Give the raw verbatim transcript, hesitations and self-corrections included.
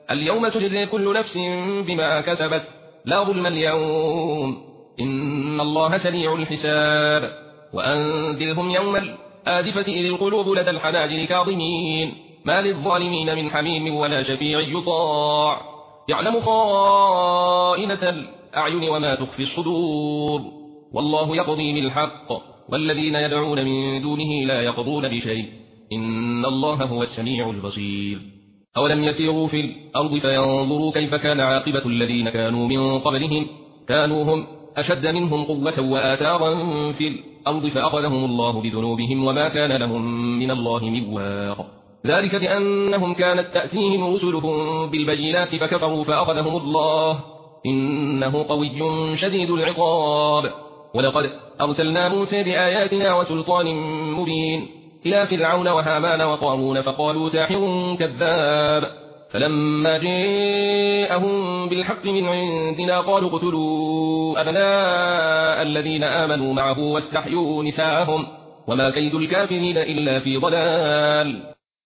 اليوم تجزي كل نفس بما كسبت لا ظلم اليوم إن الله سريع الحساب وأنذرهم يوم الآزفة إذ القلوب لدى الحناجر كاظمين ما للظالمين من حميم ولا شفيع يطاع يعلم خائنة الأعين وما تخفي الصدور والله يقضي بالحق والذين يدعون من دونه لا يقضون بشيء إن الله هو السميع البصير أولم يسيروا في الأرض فينظروا كيف كان عاقبة الذين كانوا من قبلهم كانوا هم أشد منهم قوة وآثارا في الأرض فأخذهم الله بذنوبهم وما كان لهم من الله من واق ذلك بأنهم كانت تأتيهم رسلهم بالبينات فكفروا فأخذهم الله إنه قوي شديد العقاب ولقد أرسلنا موسى بآياتنا وسلطان مبين إلى فرعون وهامان وقارون فقالوا ساحر كذاب فلما جاءهم بالحق من عندنا قالوا اقتلوا أبناء الذين آمنوا معه واستحيوا نساءهم وما كيد الكافرين إلا في ضلال